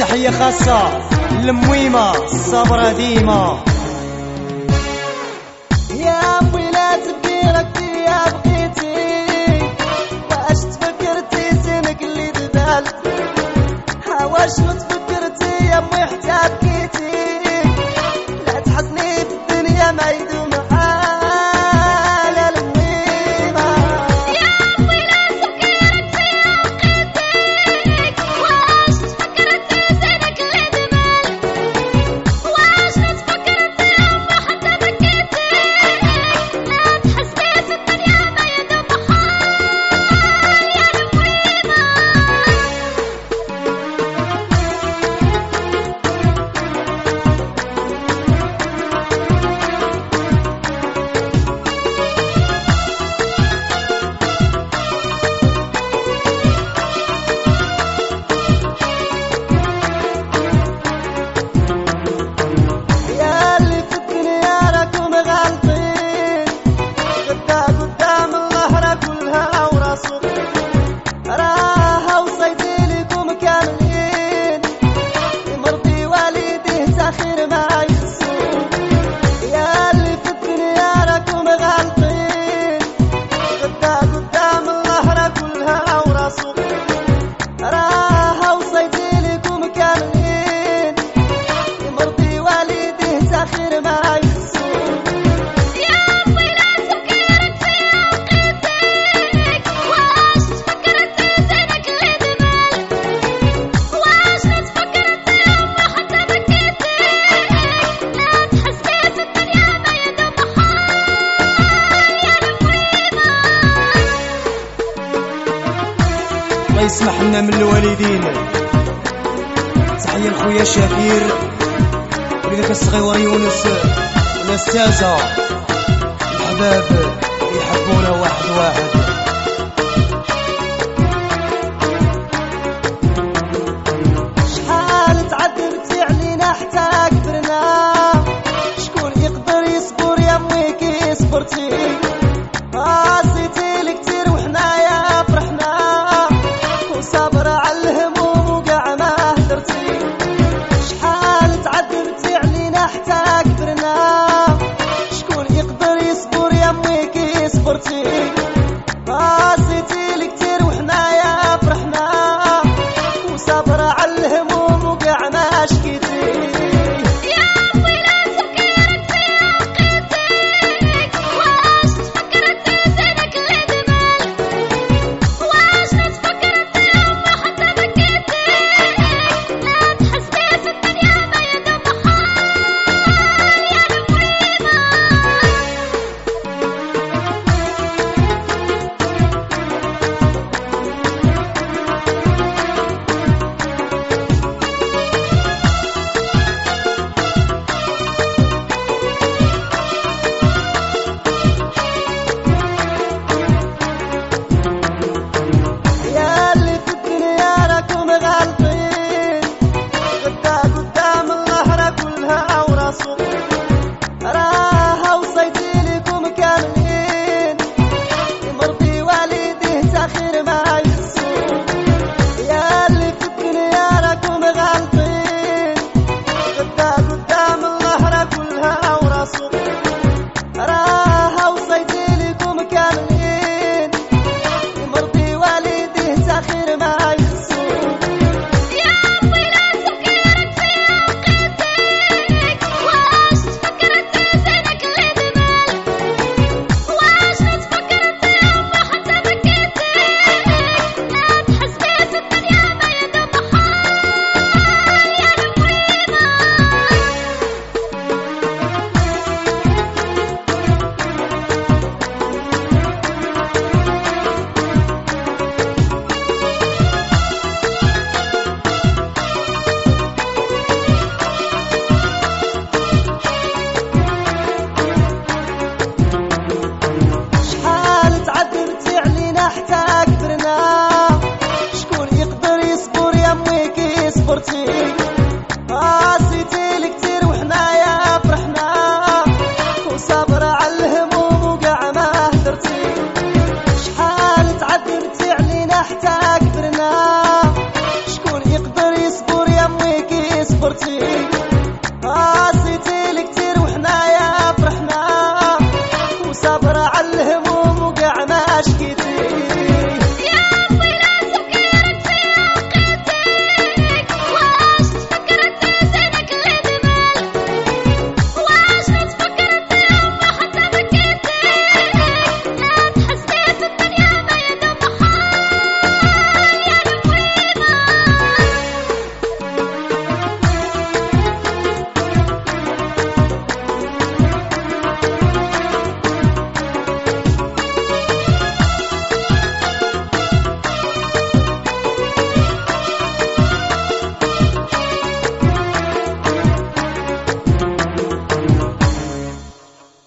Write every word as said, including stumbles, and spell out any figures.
تحية خاصة للمويمة الصبرة ديما. يا أمي لا تبكي ركتي يا بقيتي، واش تفكرتي سنك اللي دبالت، واش تفكرتي يا أمي حتى بكيتي، لا تحزني في الدنيا ما يدوم حال المويمة. يا أمي لا تبكي ركتي يا بقيتي، واش تفكرتي سنك اللي دبالت، واش تفكرتي يا أمي حتى بكيتي، لا تحزني في الدنيا ما يدوم حال يا المويمة. يا اللي في الدنيا راكم غالطين، غدا قدام الله راه كلها وراسو، راها وصيتي لكم كاملين، مرضي والديه تاخير ما يخسو. يا اللي في الدنيا راكم غالطين، غدا قدام الله راه كلها وراسو، راها وصيتي لكم كاملين، مرضي والديه تاخير ما يخسو. يا أمي لا تبكي ركتي يا بقيتك، واش تفكرتي سنك اللي دبالت، واش تفكرتي يا أمي حتى بكيتي، لا تحزني في الدنيا ما يدوم حال يا المويمة. الله يسمح لنا من الوالدين. تحية لخويا شاكير ولذاك الصغيور يونس والاستاذة الحباب اللي يحبونا واحد واحد. شحال تعذبتي علينا حتى كبرنا، شكون يقدر يصبر يا امي كي صبرتي، قاسيتي لي كتير وحنايا فرحنا، وصابرة على الهموم وكاع ما هدرتي. شحال تعذبتي علينا حتى كبرنا، شكون يقدر يصبر يا امي كي صبرتي، قاسيتي لي كتير وحنايا فرحنا، وصابرة على الهموم وكاع ما شكيتي. يا أمي لا تبكي ركتي يا بقيتك، واش تفكرتي سنك اللي دبالت، واش تفكرتي يا أمي حتى بكيتي، لا تحزني في الدنيا ما يدوم حال يا المويمة. يا اللي في الدنيا راكم غالطين، غدا قدام الله راه كلها وراسو، راها وصيتي لكم كاملين، مرضي والديه تاخير ما يخسو. يا اللي في الدنيا راكم غالطين، غدا قدام الله راه كلها وراسو، راها وصيتي لكم كاملين، مرضي والديه تاخير ما يخسو. يا أمي لا تبكي ركتي يا بقيتك، واش تفكرتي سنك اللي دبالت، واش تفكرتي يا أمي حتى بكيتي، لا تحزني في الدنيا ما يدوم حال يا المويمة. شحال تعذبتي علينا حتى كبرنا، شكون يقدر يصبر يا امي كي صبرتي، قاسيتي لي كتير وحنايا فرحنا، وصابرة على الهموم وكاع ما هدرتي. شحال تعذبتي علينا حتى كبرنا، شكون يقدر يصبر يا امي درتي